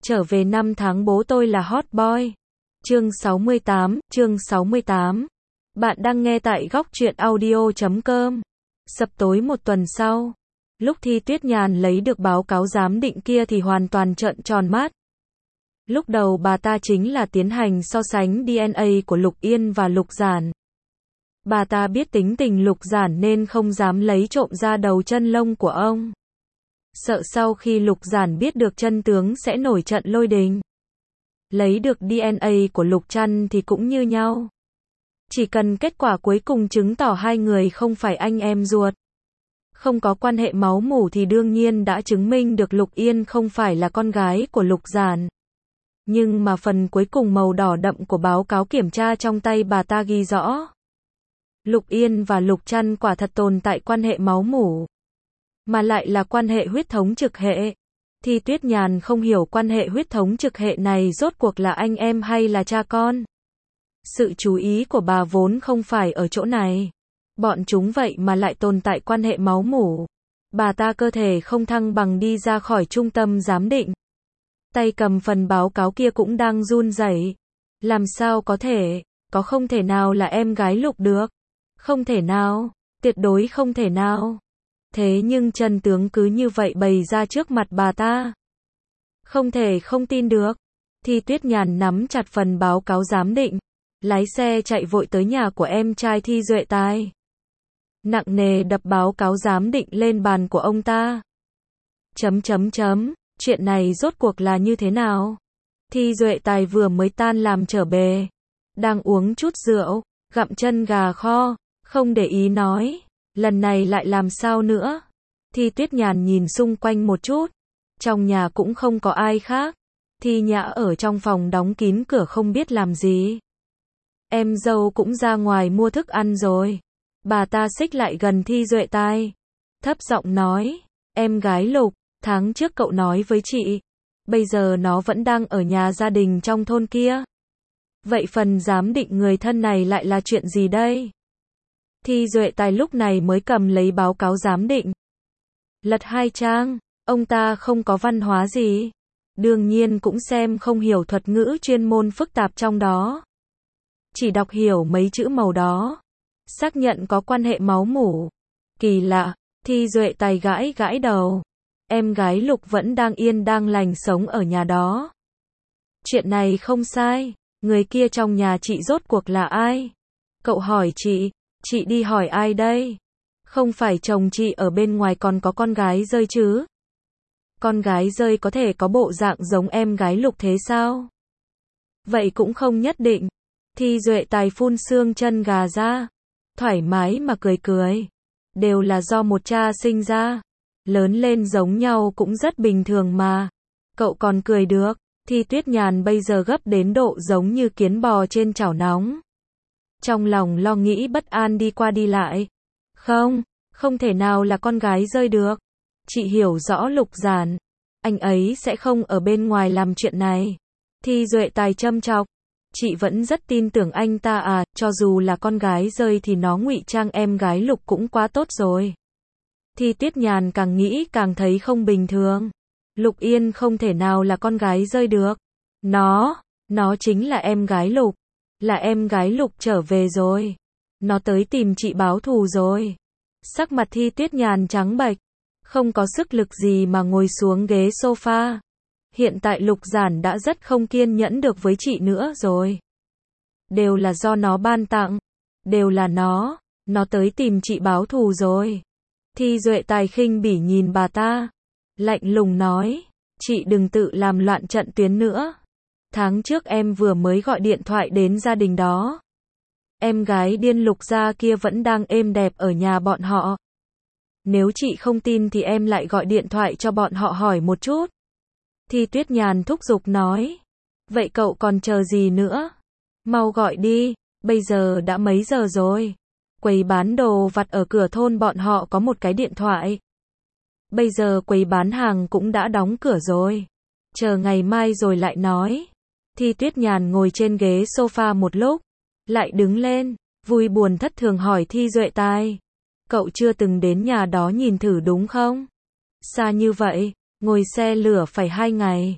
Trở về năm tháng bố tôi là hot boy. Chương 68. Bạn đang nghe tại góc truyện audio.com. Sập tối một tuần sau, lúc Thi Tuyết Nhàn lấy được báo cáo giám định kia thì hoàn toàn trợn tròn mắt. Lúc đầu bà ta chính là tiến hành so sánh DNA của Lục Yên và Lục Giản. Bà ta biết tính tình Lục Giản nên không dám lấy trộm ra đầu chân lông của ông. Sợ sau khi Lục Giản biết được chân tướng sẽ nổi trận lôi đình. Lấy được DNA của Lục Trăn thì cũng như nhau. Chỉ cần kết quả cuối cùng chứng tỏ hai người không phải anh em ruột, không có quan hệ máu mủ thì đương nhiên đã chứng minh được Lục Yên không phải là con gái của Lục Giản. Nhưng mà phần cuối cùng màu đỏ đậm của báo cáo kiểm tra trong tay bà ta ghi rõ, Lục Yên và Lục Trăn quả thật tồn tại quan hệ máu mủ, mà lại là quan hệ huyết thống trực hệ. Thi Tuyết Nhàn không hiểu quan hệ huyết thống trực hệ này rốt cuộc là anh em hay là cha con. Sự chú ý của bà vốn không phải ở chỗ này. Bọn chúng vậy mà lại tồn tại quan hệ máu mủ. Bà ta cơ thể không thăng bằng đi ra khỏi trung tâm giám định. Tay cầm phần báo cáo kia cũng đang run rẩy. Làm sao có thể, có không thể nào là em gái Lục được. Không thể nào, tuyệt đối không thể nào. Thế nhưng chân tướng cứ như vậy bày ra trước mặt bà ta. Không thể không tin được. Thi Tuyết Nhàn nắm chặt phần báo cáo giám định, lái xe chạy vội tới nhà của em trai Thi Duệ Tài. Nặng nề đập báo cáo giám định lên bàn của ông ta. Chuyện này rốt cuộc là như thế nào? Thi Duệ Tài vừa mới tan làm trở về, đang uống chút rượu, gặm chân gà kho, không để ý nói. Lần này lại làm sao nữa? Thi Tuyết Nhàn nhìn xung quanh một chút. Trong nhà cũng không có ai khác. Thi Nhã ở trong phòng đóng kín cửa không biết làm gì. Em dâu cũng ra ngoài mua thức ăn rồi. Bà ta xích lại gần Thi Duệ Tai, thấp giọng nói, em gái Lục, tháng trước cậu nói với chị, bây giờ nó vẫn đang ở nhà gia đình trong thôn kia. Vậy phần giám định người thân này lại là chuyện gì đây? Thi Duệ Tài lúc này mới cầm lấy báo cáo giám định. Lật 2 trang, ông ta không có văn hóa gì. Đương nhiên cũng xem không hiểu thuật ngữ chuyên môn phức tạp trong đó. Chỉ đọc hiểu mấy chữ màu đó. Xác nhận có quan hệ máu mủ. Kỳ lạ, Thi Duệ Tài gãi gãi đầu. Em gái Lục vẫn đang yên đang lành sống ở nhà đó. Chuyện này không sai. Người kia trong nhà chị rốt cuộc là ai? Cậu hỏi chị đi hỏi ai đây? Không phải chồng chị ở bên ngoài còn có con gái rơi chứ? Con gái rơi có thể có bộ dạng giống em gái Lục thế sao? Vậy cũng không nhất định. Thi Duệ Tài phun xương chân gà ra, thoải mái mà cười. Đều là do một cha sinh ra, lớn lên giống nhau cũng rất bình thường mà. Cậu còn cười được. Thi Tuyết Nhàn bây giờ gấp đến độ giống như kiến bò trên chảo nóng. Trong lòng lo nghĩ bất an đi qua đi lại. Không thể nào là con gái rơi được. Chị hiểu rõ Lục Giản, anh ấy sẽ không ở bên ngoài làm chuyện này. Thi Duệ Tài châm chọc. Chị vẫn rất tin tưởng anh ta à, cho dù là con gái rơi thì nó ngụy trang em gái Lục cũng quá tốt rồi. Thi Tuyết Nhàn càng nghĩ càng thấy không bình thường. Lục Yên không thể nào là con gái rơi được. Nó chính là em gái Lục. Là em gái Lục trở về rồi. Nó tới tìm chị báo thù rồi. Sắc mặt Thi Tuyết Nhàn trắng bệch, không có sức lực gì mà ngồi xuống ghế sofa. Hiện tại Lục Giản đã rất không kiên nhẫn được với chị nữa rồi. Đều là do nó ban tặng. Đều là nó tới tìm chị báo thù rồi. Thi Duệ Tài khinh bỉ nhìn bà ta, lạnh lùng nói, chị đừng tự làm loạn trận tuyến nữa. Tháng trước em vừa mới gọi điện thoại đến gia đình đó. Em gái điên Lục gia kia vẫn đang êm đẹp ở nhà bọn họ. Nếu chị không tin thì em lại gọi điện thoại cho bọn họ hỏi một chút. Thi Tuyết Nhàn thúc giục nói. Vậy cậu còn chờ gì nữa? Mau gọi đi, bây giờ đã mấy giờ rồi? Quầy bán đồ vặt ở cửa thôn bọn họ có một cái điện thoại. Bây giờ quầy bán hàng cũng đã đóng cửa rồi. Chờ ngày mai rồi lại nói. Thi Tuyết Nhàn ngồi trên ghế sofa một lúc, lại đứng lên, vui buồn thất thường hỏi Thi Duệ Tai. Cậu chưa từng đến nhà đó nhìn thử đúng không? Xa như vậy, ngồi xe lửa phải 2 ngày.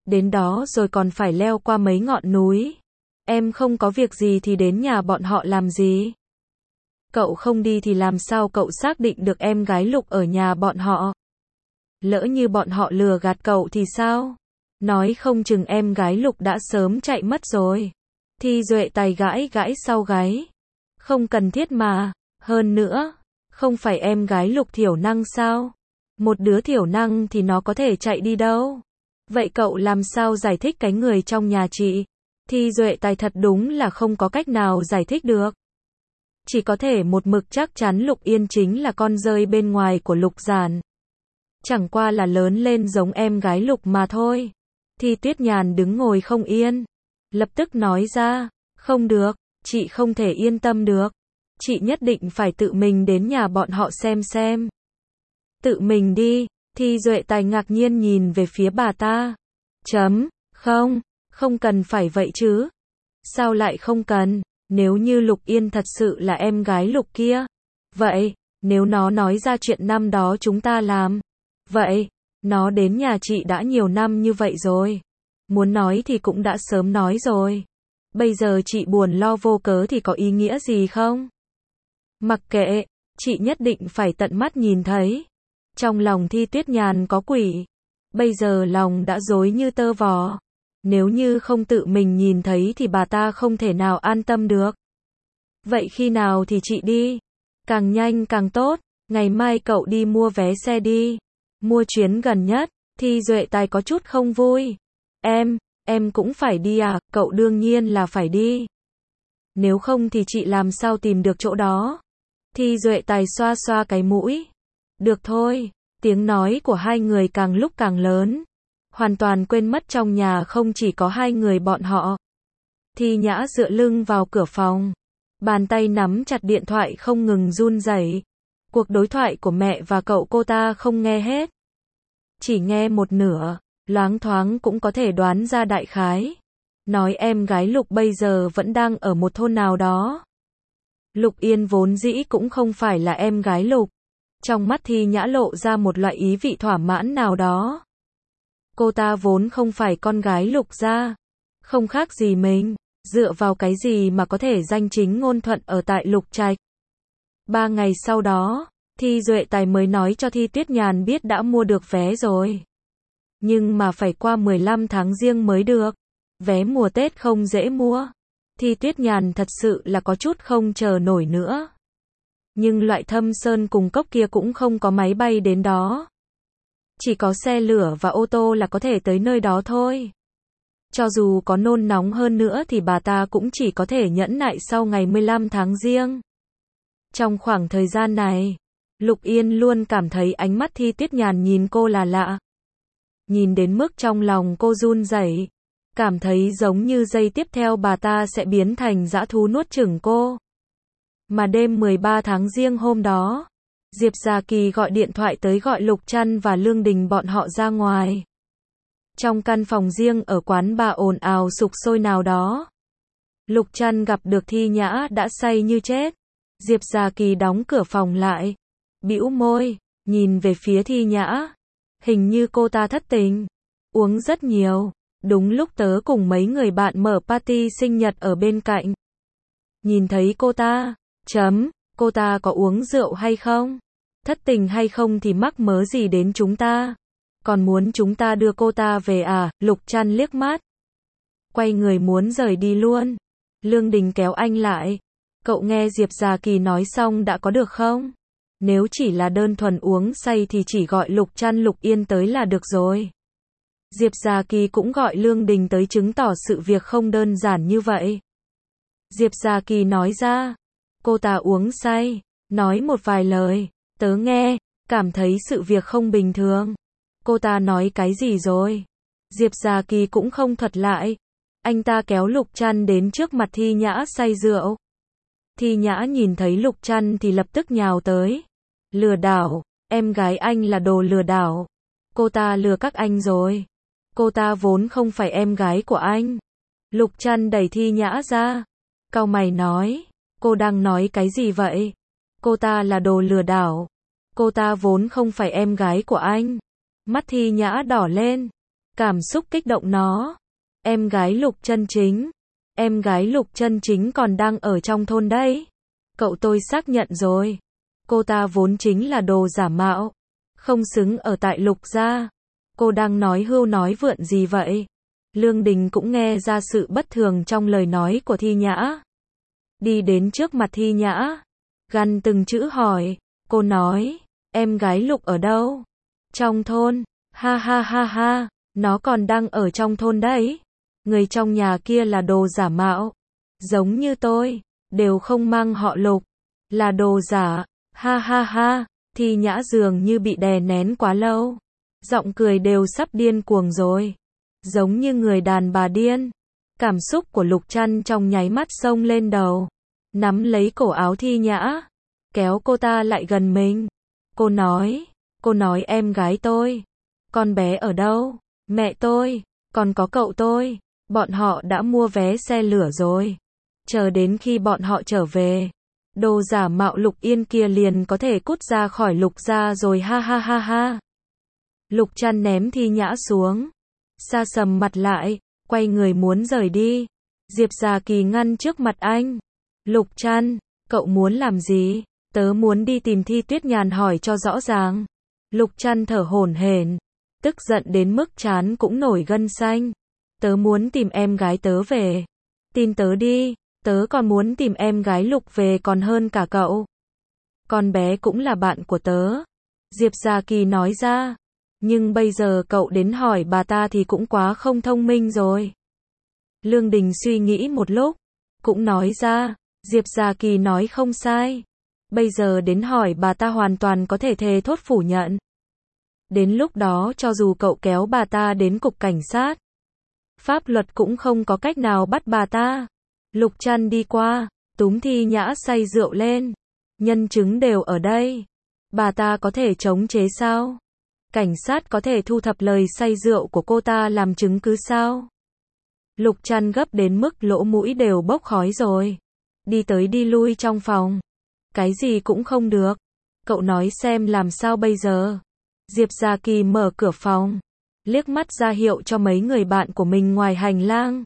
Đến đó rồi còn phải leo qua mấy ngọn núi. Em không có việc gì thì đến nhà bọn họ làm gì? Cậu không đi thì làm sao cậu xác định được em gái Lục ở nhà bọn họ? Lỡ như bọn họ lừa gạt cậu thì sao? Nói không chừng em gái Lục đã sớm chạy mất rồi. Thi Duệ Tài gãi gãi sau gáy. Không cần thiết mà. Hơn nữa, không phải em gái Lục thiểu năng sao? Một đứa thiểu năng thì nó có thể chạy đi đâu? Vậy cậu làm sao giải thích cái người trong nhà chị? Thi Duệ Tài thật đúng là không có cách nào giải thích được. Chỉ có thể một mực chắc chắn Lục Yên chính là con rơi bên ngoài của Lục Giản. Chẳng qua là lớn lên giống em gái Lục mà thôi. Thi Tuyết Nhàn đứng ngồi không yên. Lập tức nói ra, không được, chị không thể yên tâm được. Chị nhất định phải tự mình đến nhà bọn họ xem. Tự mình đi, Thi Duệ Tài ngạc nhiên nhìn về phía bà ta. Không cần phải vậy chứ. Sao lại không cần, nếu như Lục Yên thật sự là em gái Lục kia. Vậy, nếu nó nói ra chuyện năm đó chúng ta làm. Vậy, nó đến nhà chị đã nhiều năm như vậy rồi. Muốn nói thì cũng đã sớm nói rồi. Bây giờ chị buồn lo vô cớ thì có ý nghĩa gì không? Mặc kệ, chị nhất định phải tận mắt nhìn thấy. Trong lòng Thi Tuyết Nhàn có quỷ. Bây giờ lòng đã rối như tơ vò. Nếu như không tự mình nhìn thấy thì bà ta không thể nào an tâm được. Vậy khi nào thì chị đi? Càng nhanh càng tốt. Ngày mai cậu đi mua vé xe đi. Mua chuyến gần nhất. Thi Duệ Tài có chút không vui. Em cũng phải đi à? Cậu đương nhiên là phải đi. Nếu không thì chị làm sao tìm được chỗ đó? Thi Duệ Tài xoa xoa cái mũi. Được thôi. Tiếng nói của hai người càng lúc càng lớn. Hoàn toàn quên mất trong nhà không chỉ có hai người bọn họ. Thi Nhã dựa lưng vào cửa phòng. Bàn tay nắm chặt điện thoại không ngừng run rẩy. Cuộc đối thoại của mẹ và cậu cô ta không nghe hết. Chỉ nghe một nửa, loáng thoáng cũng có thể đoán ra đại khái. Nói em gái Lục bây giờ vẫn đang ở một thôn nào đó. Lục Yên vốn dĩ cũng không phải là em gái Lục. Trong mắt Thi Nhã lộ ra một loại ý vị thỏa mãn nào đó. Cô ta vốn không phải con gái Lục gia. Không khác gì mình. Dựa vào cái gì mà có thể danh chính ngôn thuận ở tại Lục Trạch. 3 ngày sau đó, Thi Duệ Tài mới nói cho Thi Tuyết Nhàn biết đã mua được vé rồi. Nhưng mà phải qua 15 tháng Giêng mới được. Vé mùa Tết không dễ mua. Thi Tuyết Nhàn thật sự là có chút không chờ nổi nữa. Nhưng loại Thâm Sơn cùng cốc kia cũng không có máy bay đến đó. Chỉ có xe lửa và ô tô là có thể tới nơi đó thôi. Cho dù có nôn nóng hơn nữa thì bà ta cũng chỉ có thể nhẫn nại sau ngày 15 tháng Giêng. Trong khoảng thời gian này, Lục Yên luôn cảm thấy ánh mắt Thi Tuyết Nhàn nhìn cô là lạ. Nhìn đến mức trong lòng cô run rẩy, cảm thấy giống như giây tiếp theo bà ta sẽ biến thành dã thú nuốt chửng cô. Mà đêm 13 tháng Giêng hôm đó, Diệp Gia Kỳ gọi điện thoại tới gọi Lục Trăn và Lương Đình bọn họ ra ngoài. Trong căn phòng riêng ở quán bà ồn ào sục sôi nào đó. Lục Trăn gặp được Thi Nhã đã say như chết. Diệp Gia Kỳ đóng cửa phòng lại. Bĩu môi, nhìn về phía Thi Nhã. Hình như cô ta thất tình. Uống rất nhiều. Đúng lúc tớ cùng mấy người bạn mở party sinh nhật ở bên cạnh. Nhìn thấy cô ta có uống rượu hay không? Thất tình hay không thì mắc mớ gì đến chúng ta? Còn muốn chúng ta đưa cô ta về à? Lục Trăn liếc mắt. Quay người muốn rời đi luôn. Lương Đình kéo anh lại. Cậu nghe Diệp Gia Kỳ nói xong đã có được không? Nếu chỉ là đơn thuần uống say thì chỉ gọi Lục Trăn Lục Yên tới là được rồi. Diệp Gia Kỳ cũng gọi Lương Đình tới chứng tỏ sự việc không đơn giản như vậy. Diệp Gia Kỳ nói ra. Cô ta uống say. Nói một vài lời. Tớ nghe. Cảm thấy sự việc không bình thường. Cô ta nói cái gì rồi? Diệp Gia Kỳ cũng không thuật lại. Anh ta kéo Lục Trăn đến trước mặt Thi Nhã say rượu. Thi Nhã nhìn thấy Lục Trăn thì lập tức nhào tới. Lừa đảo, em gái anh là đồ lừa đảo. Cô ta lừa các anh rồi. Cô ta vốn không phải em gái của anh. Lục Trăn đẩy Thi Nhã ra. Cau mày nói, cô đang nói cái gì vậy? Cô ta là đồ lừa đảo. Cô ta vốn không phải em gái của anh. Mắt Thi Nhã đỏ lên. cảm xúc kích động nó. Em gái Lục Chân Chính. Em gái Lục Chân Chính còn đang ở trong thôn đấy. Cậu tôi xác nhận rồi. Cô ta vốn chính là đồ giả mạo. Không xứng ở tại Lục gia. Cô đang nói hưu nói vượn gì vậy? Lương Đình cũng nghe ra sự bất thường trong lời nói của Thi Nhã. Đi đến trước mặt Thi Nhã. Gằn từng chữ hỏi. Cô nói, em gái Lục ở đâu? Trong thôn. Ha ha ha ha, nó còn đang ở trong thôn đấy. Người trong nhà kia là đồ giả mạo. Giống như tôi, đều không mang họ Lục. Là đồ giả. Ha ha ha, Thi Nhã dường như bị đè nén quá lâu. Giọng cười đều sắp điên cuồng rồi. Giống như người đàn bà điên. Cảm xúc của Lục Trăn trong nháy mắt xông lên đầu. Nắm lấy cổ áo Thi Nhã. Kéo cô ta lại gần mình. Cô nói em gái tôi. Con bé ở đâu? Mẹ tôi, còn có cậu tôi. Bọn họ đã mua vé xe lửa rồi. Chờ đến khi bọn họ trở về. Đồ giả mạo Lục Yên kia liền có thể cút ra khỏi Lục gia rồi ha ha ha ha. Lục Trăn ném Thi Nhã xuống. Sa sầm mặt lại, quay người muốn rời đi. Diệp Gia Kỳ ngăn trước mặt anh. Lục Trăn, cậu muốn làm gì? Tớ muốn đi tìm Thi Tuyết Nhàn hỏi cho rõ ràng. Lục Trăn thở hổn hển, tức giận đến mức trán cũng nổi gân xanh. Tớ muốn tìm em gái tớ về. Tin tớ đi, tớ còn muốn tìm em gái Lục về còn hơn cả cậu. Con bé cũng là bạn của tớ. Diệp Gia Kỳ nói ra. Nhưng bây giờ cậu đến hỏi bà ta thì cũng quá không thông minh rồi. Lương Đình suy nghĩ một lúc, cũng nói ra, Diệp Gia Kỳ nói không sai. Bây giờ đến hỏi bà ta hoàn toàn có thể thề thốt phủ nhận. Đến lúc đó cho dù cậu kéo bà ta đến cục cảnh sát, pháp luật cũng không có cách nào bắt bà ta. Lục Trăn đi qua, túm Thi Nhã say rượu lên. Nhân chứng đều ở đây. Bà ta có thể chống chế sao? Cảnh sát có thể thu thập lời say rượu của cô ta làm chứng cứ sao? Lục Trăn gấp đến mức lỗ mũi đều bốc khói rồi. Đi tới đi lui trong phòng. Cái gì cũng không được. Cậu nói xem làm sao bây giờ? Diệp Gia Kỳ mở cửa phòng. Liếc mắt ra hiệu cho mấy người bạn của mình ngoài hành lang.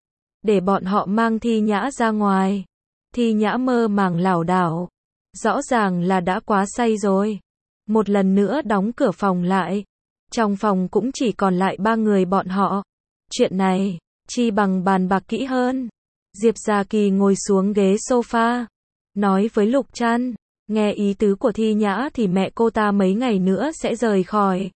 Để bọn họ mang Thi Nhã ra ngoài. Thi Nhã mơ màng lảo đảo. Rõ ràng là đã quá say rồi. Một lần nữa đóng cửa phòng lại. Trong phòng cũng chỉ còn lại 3 người bọn họ. Chuyện này, chi bằng bàn bạc kỹ hơn. Diệp Gia Kỳ ngồi xuống ghế sofa. Nói với Lục Trăn. Nghe ý tứ của Thi Nhã thì mẹ cô ta mấy ngày nữa sẽ rời khỏi.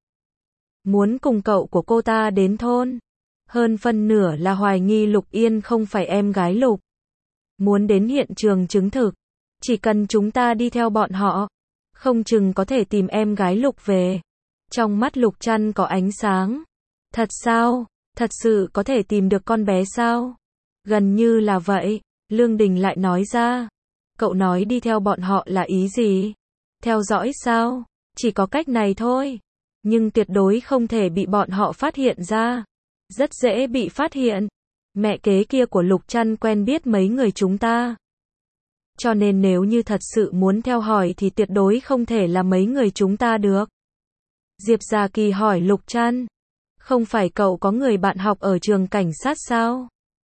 Muốn cùng cậu của cô ta đến thôn. Hơn phân nửa là hoài nghi Lục Yên không phải em gái Lục. Muốn đến hiện trường chứng thực. Chỉ cần chúng ta đi theo bọn họ. Không chừng có thể tìm em gái Lục về. Trong mắt Lục Trăn có ánh sáng. Thật sao? Thật sự có thể tìm được con bé sao? Gần như là vậy. Lương Đình lại nói ra. Cậu nói đi theo bọn họ là ý gì? Theo dõi sao? Chỉ có cách này thôi. Nhưng tuyệt đối không thể bị bọn họ phát hiện ra. Rất dễ bị phát hiện. Mẹ kế kia của Lục Trăn quen biết mấy người chúng ta. Cho nên nếu như thật sự muốn theo hỏi thì tuyệt đối không thể là mấy người chúng ta được. Diệp Gia Kỳ hỏi Lục Trăn. Không phải cậu có người bạn học ở trường cảnh sát sao?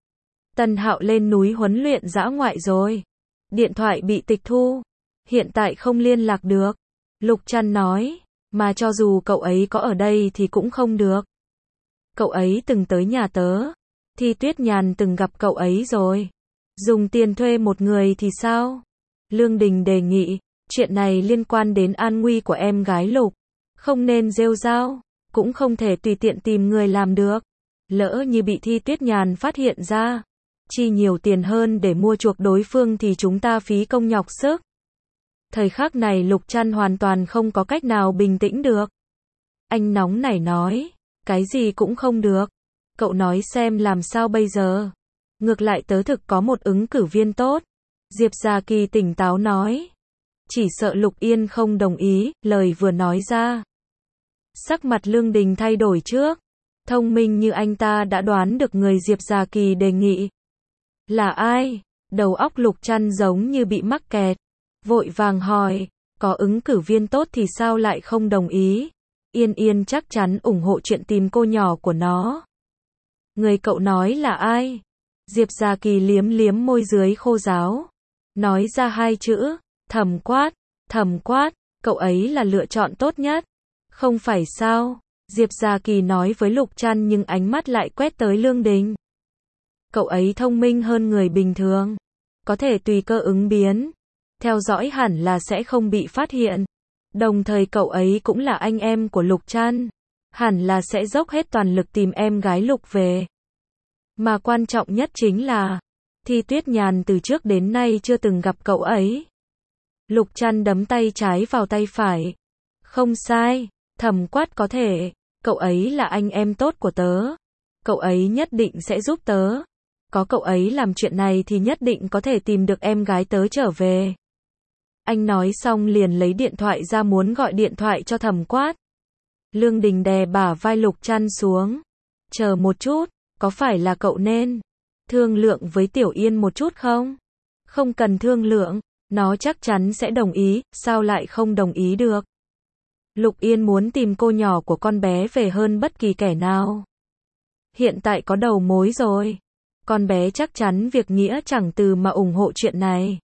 Tân Hạo lên núi huấn luyện dã ngoại rồi. Điện thoại bị tịch thu. Hiện tại không liên lạc được. Lục Trăn nói. Mà cho dù cậu ấy có ở đây thì cũng không được. Cậu ấy từng tới nhà tớ. Thi Tuyết Nhàn từng gặp cậu ấy rồi. Dùng tiền thuê một người thì sao? Lương Đình đề nghị. Chuyện này liên quan đến an nguy của em gái Lục. Không nên rêu rao. Cũng không thể tùy tiện tìm người làm được. Lỡ như bị Thi Tuyết Nhàn phát hiện ra. Chi nhiều tiền hơn để mua chuộc đối phương thì chúng ta phí công nhọc sức. Thời khắc này Lục Trăn hoàn toàn không có cách nào bình tĩnh được. Anh nóng nảy nói. Cái gì cũng không được. Cậu nói xem làm sao bây giờ. Ngược lại tớ thực có một ứng cử viên tốt. Diệp Gia Kỳ tỉnh táo nói. Chỉ sợ Lục Yên không đồng ý, lời vừa nói ra. Sắc mặt Lương Đình thay đổi trước. Thông minh như anh ta đã đoán được người Diệp Gia Kỳ đề nghị. Là ai? Đầu óc Lục Trăn giống như bị mắc kẹt. Vội vàng hỏi, có ứng cử viên tốt thì sao lại không đồng ý? Yên Yên chắc chắn ủng hộ chuyện tìm cô nhỏ của nó. Người cậu nói là ai? Diệp Gia Kỳ liếm liếm môi dưới khô ráo. Nói ra hai chữ, Thẩm Quát. Thẩm Quát, cậu ấy là lựa chọn tốt nhất. Không phải sao? Diệp Gia Kỳ nói với Lục Trăn nhưng ánh mắt lại quét tới Lương Đình. Cậu ấy thông minh hơn người bình thường. Có thể tùy cơ ứng biến. Theo dõi hẳn là sẽ không bị phát hiện. Đồng thời cậu ấy cũng là anh em của Lục Trăn. Hẳn là sẽ dốc hết toàn lực tìm em gái Lục về. Mà quan trọng nhất chính là, Thi Tuyết Nhàn từ trước đến nay chưa từng gặp cậu ấy. Lục Trăn đấm tay trái vào tay phải. Không sai, Thẩm Quát có thể, cậu ấy là anh em tốt của tớ. Cậu ấy nhất định sẽ giúp tớ. Có cậu ấy làm chuyện này thì nhất định có thể tìm được em gái tớ trở về. Anh nói xong liền lấy điện thoại ra muốn gọi điện thoại cho Thẩm Quát. Lương Đình đè bả vai Lục Trăn xuống. Chờ một chút, có phải là cậu nên thương lượng với Tiểu Yên một chút không? Không cần thương lượng, nó chắc chắn sẽ đồng ý, sao lại không đồng ý được? Lục Yên muốn tìm cô nhỏ của con bé về hơn bất kỳ kẻ nào. Hiện tại có đầu mối rồi. Con bé chắc chắn việc nghĩa chẳng từ mà ủng hộ chuyện này.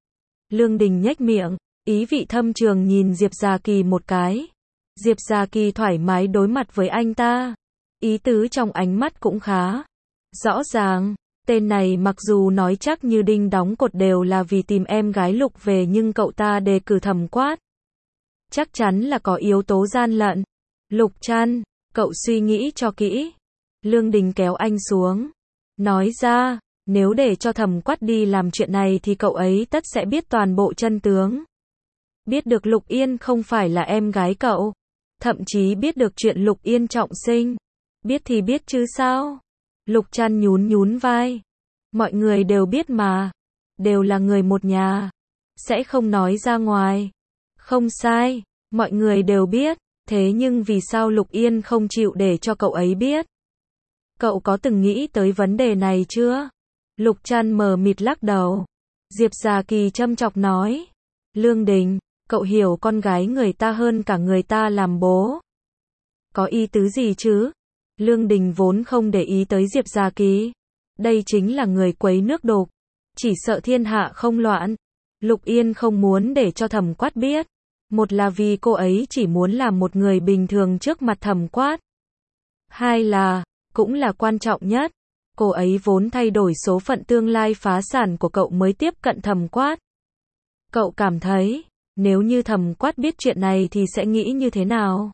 Lương Đình nhếch miệng, ý vị thâm trường nhìn Diệp Gia Kỳ một cái. Diệp Gia Kỳ thoải mái đối mặt với anh ta. Ý tứ trong ánh mắt cũng khá rõ ràng. Tên này mặc dù nói chắc như đinh đóng cột đều là vì tìm em gái Lục về nhưng cậu ta đề cử Thẩm Quát. Chắc chắn là có yếu tố gian lận. Lục Trăn, cậu suy nghĩ cho kỹ. Lương Đình kéo anh xuống. Nói ra, nếu để cho Thẩm Quát đi làm chuyện này thì cậu ấy tất sẽ biết toàn bộ chân tướng. Biết được Lục Yên không phải là em gái cậu. Thậm chí biết được chuyện Lục Yên trọng sinh. Biết thì biết chứ sao? Lục Trăn nhún nhún vai. Mọi người đều biết mà. Đều là người một nhà. Sẽ không nói ra ngoài. Không sai, mọi người đều biết. Thế nhưng vì sao Lục Yên không chịu để cho cậu ấy biết? Cậu có từng nghĩ tới vấn đề này chưa? Lục Trăn mờ mịt lắc đầu. Diệp Gia Kỳ châm chọc nói. Lương Đình, cậu hiểu con gái người ta hơn cả người ta làm bố. Có ý tứ gì chứ? Lương Đình vốn không để ý tới Diệp Gia Kỳ. Đây chính là người quấy nước đục. Chỉ sợ thiên hạ không loạn. Lục Yên không muốn để cho Thẩm Quát biết. Một là vì cô ấy chỉ muốn làm một người bình thường trước mặt Thẩm Quát. Hai là, cũng là quan trọng nhất, cô ấy vốn thay đổi số phận tương lai phá sản của cậu mới tiếp cận Thẩm Quát. Cậu cảm thấy, nếu như Thẩm Quát biết chuyện này thì sẽ nghĩ như thế nào?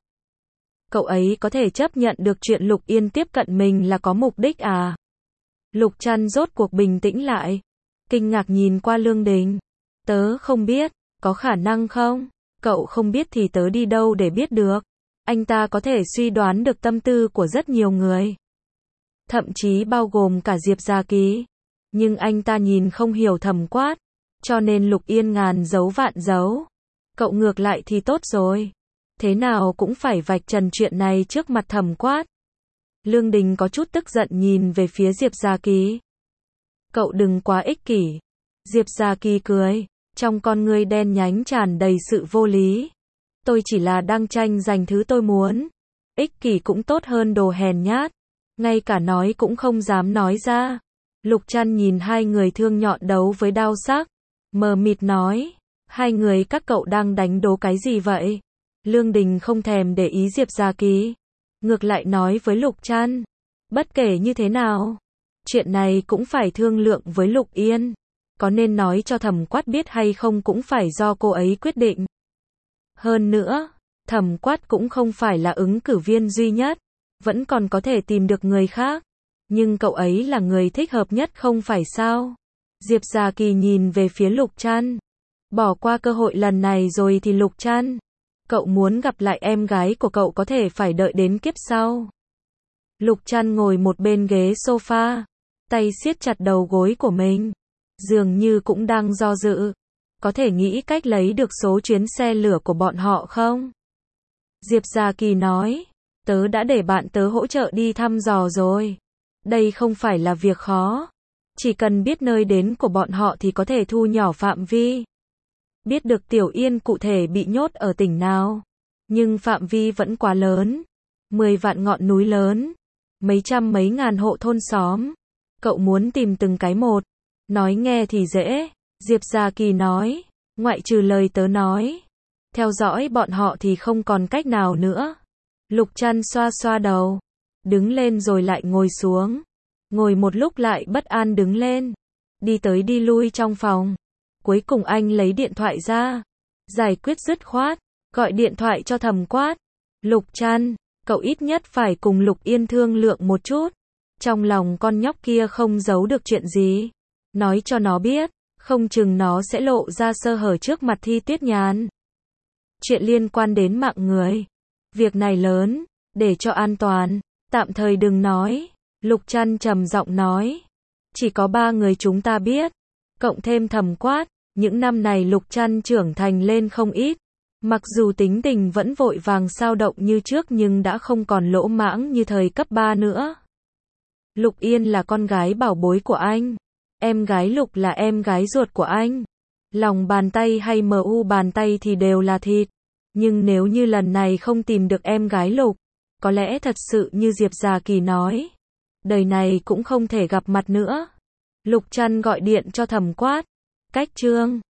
Cậu ấy có thể chấp nhận được chuyện Lục Yên tiếp cận mình là có mục đích à? Lục Trăn rốt cuộc bình tĩnh lại. Kinh ngạc nhìn qua Lương Đình. Tớ không biết, có khả năng không? Cậu không biết thì tớ đi đâu để biết được? Anh ta có thể suy đoán được tâm tư của rất nhiều người. Thậm chí bao gồm cả Diệp Gia Kỳ. Nhưng anh ta nhìn không hiểu Thẩm Quát. Cho nên Lục Yên ngàn giấu vạn giấu. Cậu ngược lại thì tốt rồi. Thế nào cũng phải vạch trần chuyện này trước mặt Thẩm Quát. Lương Đình có chút tức giận nhìn về phía Diệp Gia Kỳ. Cậu đừng quá ích kỷ. Diệp Gia Kỳ cười. Trong con ngươi đen nhánh tràn đầy sự vô lý. Tôi chỉ là đang tranh giành thứ tôi muốn. Ích kỷ cũng tốt hơn đồ hèn nhát. Ngay cả nói cũng không dám nói ra. Lục Trăn nhìn hai người thương nhọn đấu với đao sắc. Mờ mịt nói. Hai người các cậu đang đánh đố cái gì vậy? Lương Đình không thèm để ý Diệp Gia Kỳ. Ngược lại nói với Lục Trăn. Bất kể như thế nào. Chuyện này cũng phải thương lượng với Lục Yên. Có nên nói cho Thẩm Quát biết hay không cũng phải do cô ấy quyết định. Hơn nữa, Thẩm Quát cũng không phải là ứng cử viên duy nhất. Vẫn còn có thể tìm được người khác. Nhưng cậu ấy là người thích hợp nhất không phải sao? Diệp Gia Kỳ nhìn về phía Lục Trăn. Bỏ qua cơ hội lần này rồi thì Lục Trăn. Cậu muốn gặp lại em gái của cậu có thể phải đợi đến kiếp sau. Lục Trăn ngồi một bên ghế sofa. Tay siết chặt đầu gối của mình. Dường như cũng đang do dự. Có thể nghĩ cách lấy được số chuyến xe lửa của bọn họ không? Diệp Gia Kỳ nói. Tớ đã để bạn tớ hỗ trợ đi thăm dò rồi. Đây không phải là việc khó. Chỉ cần biết nơi đến của bọn họ thì có thể thu nhỏ phạm vi. Biết được Tiểu Yên cụ thể bị nhốt ở tỉnh nào. nhưng phạm vi vẫn quá lớn. 10 vạn ngọn núi lớn, mấy trăm mấy ngàn hộ thôn xóm. Cậu muốn tìm từng cái một. Nói nghe thì dễ, Diệp Gia Kỳ nói, ngoại trừ lời tớ nói. Theo dõi bọn họ thì không còn cách nào nữa. Lục Trăn xoa xoa đầu, đứng lên rồi lại ngồi xuống. Ngồi một lúc lại bất an đứng lên, đi tới đi lui trong phòng. Cuối cùng anh lấy điện thoại ra, giải quyết dứt khoát, gọi điện thoại cho Thẩm Quát. Lục Trăn, cậu ít nhất phải cùng Lục Yên thương lượng một chút. Trong lòng con nhóc kia không giấu được chuyện gì. Nói cho nó biết, không chừng nó sẽ lộ ra sơ hở trước mặt Thi Tuyết Nhàn. Chuyện liên quan đến mạng người. Việc này lớn, để cho an toàn, tạm thời đừng nói. Lục Trăn trầm giọng nói. Chỉ có 3 người chúng ta biết, cộng thêm Thẩm Quát. Những năm này Lục Trăn trưởng thành lên không ít. Mặc dù tính tình vẫn vội vàng xao động như trước nhưng đã không còn lỗ mãng như thời cấp 3 nữa. Lục Yên là con gái bảo bối của anh. Em gái Lục là em gái ruột của anh. Lòng bàn tay hay mu bàn tay thì đều là thịt. Nhưng nếu như lần này không tìm được em gái Lục, có lẽ thật sự như Diệp Gia Kỳ nói, đời này cũng không thể gặp mặt nữa. Lục Trăn gọi điện cho Thẩm Quát. Cách Trương